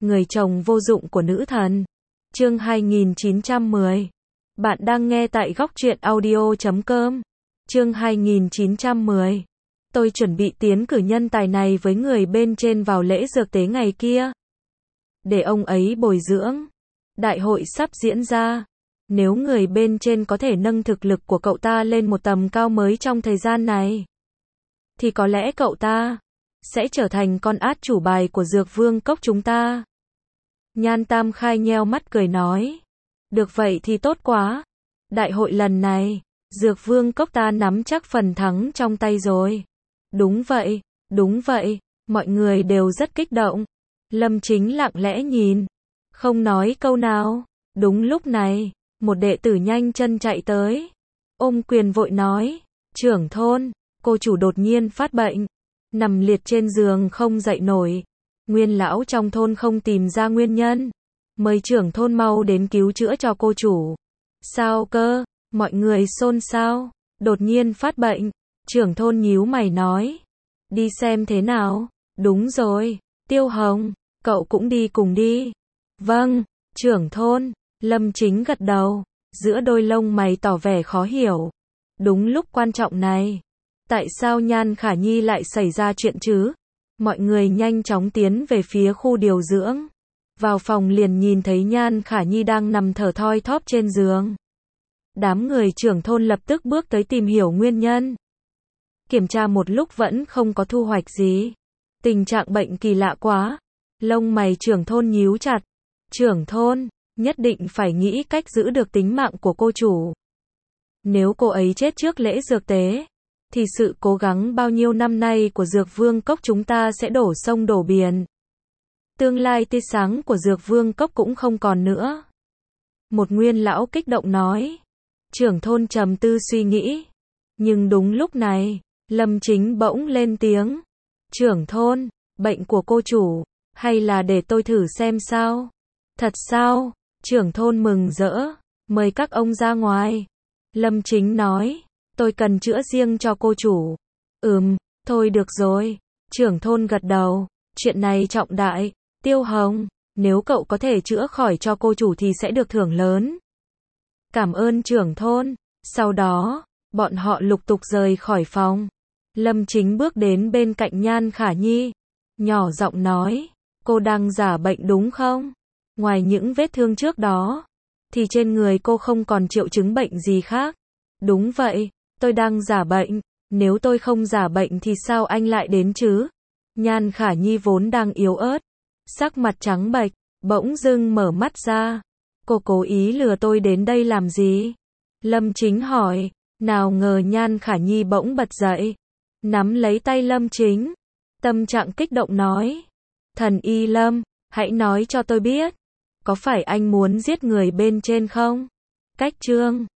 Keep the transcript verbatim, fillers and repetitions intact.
người chồng vô dụng của nữ thần. Chương hai nghìn chín trăm mười. Bạn đang nghe tại góc truyện audio chấm com. Chương hai nghìn chín trăm mười. Tôi chuẩn bị tiến cử nhân tài này với người bên trên vào lễ dược tế ngày kia, để ông ấy bồi dưỡng. Đại hội sắp diễn ra. Nếu người bên trên có thể nâng thực lực của cậu ta lên một tầm cao mới trong thời gian này, thì có lẽ cậu ta sẽ trở thành con át chủ bài của Dược Vương Cốc chúng ta. Nhan Tam Khai nheo mắt cười nói. Được vậy thì tốt quá. Đại hội lần này, Dược Vương Cốc ta nắm chắc phần thắng trong tay rồi. Đúng vậy, đúng vậy, mọi người đều rất kích động. Lâm Chính lặng lẽ nhìn, không nói câu nào. Đúng lúc này, một đệ tử nhanh chân chạy tới, ôm quyền vội nói, trưởng thôn, cô chủ đột nhiên phát bệnh, nằm liệt trên giường không dậy nổi. Nguyên lão trong thôn không tìm ra nguyên nhân, mời trưởng thôn mau đến cứu chữa cho cô chủ. Sao cơ? Mọi người xôn xao. Đột nhiên phát bệnh. Trưởng thôn nhíu mày nói, đi xem thế nào. Đúng rồi, Tiêu Hồng, cậu cũng đi cùng đi. Vâng, trưởng thôn. Lâm Chính gật đầu, giữa đôi lông mày tỏ vẻ khó hiểu. Đúng lúc quan trọng này, tại sao Nhan Khả Nhi lại xảy ra chuyện chứ? Mọi người nhanh chóng tiến về phía khu điều dưỡng. Vào phòng liền nhìn thấy Nhan Khả Nhi đang nằm thở thoi thóp trên giường. Đám người trưởng thôn lập tức bước tới tìm hiểu nguyên nhân. Kiểm tra một lúc vẫn không có thu hoạch gì. Tình trạng bệnh kỳ lạ quá. Lông mày trưởng thôn nhíu chặt. Trưởng thôn, nhất định phải nghĩ cách giữ được tính mạng của cô chủ. Nếu cô ấy chết trước lễ dược tế, thì sự cố gắng bao nhiêu năm nay của Dược Vương Cốc chúng ta sẽ đổ sông đổ biển. Tương lai tươi sáng của Dược Vương Cốc cũng không còn nữa. Một nguyên lão kích động nói. Trưởng thôn trầm tư suy nghĩ. Nhưng đúng lúc này, Lâm Chính bỗng lên tiếng. Trưởng thôn, bệnh của cô chủ, hay là để tôi thử xem sao? Thật sao? Trưởng thôn mừng rỡ, mời các ông ra ngoài. Lâm Chính nói, tôi cần chữa riêng cho cô chủ. Ừm, thôi được rồi. Trưởng thôn gật đầu, chuyện này trọng đại. Tiêu Hồng, nếu cậu có thể chữa khỏi cho cô chủ thì sẽ được thưởng lớn. Cảm ơn trưởng thôn. Sau đó, bọn họ lục tục rời khỏi phòng. Lâm Chính bước đến bên cạnh Nhan Khả Nhi, nhỏ giọng nói, cô đang giả bệnh đúng không? Ngoài những vết thương trước đó, thì trên người cô không còn triệu chứng bệnh gì khác. Đúng vậy, tôi đang giả bệnh. Nếu tôi không giả bệnh thì sao anh lại đến chứ? Nhan Khả Nhi vốn đang yếu ớt, sắc mặt trắng bệch, bỗng dưng mở mắt ra. Cô cố ý lừa tôi đến đây làm gì? Lâm Chính hỏi. Nào ngờ Nhan Khả Nhi bỗng bật dậy, nắm lấy tay Lâm Chính, tâm trạng kích động nói. Thần Y Lâm, hãy nói cho tôi biết, có phải anh muốn giết người bên trên không? Cách chương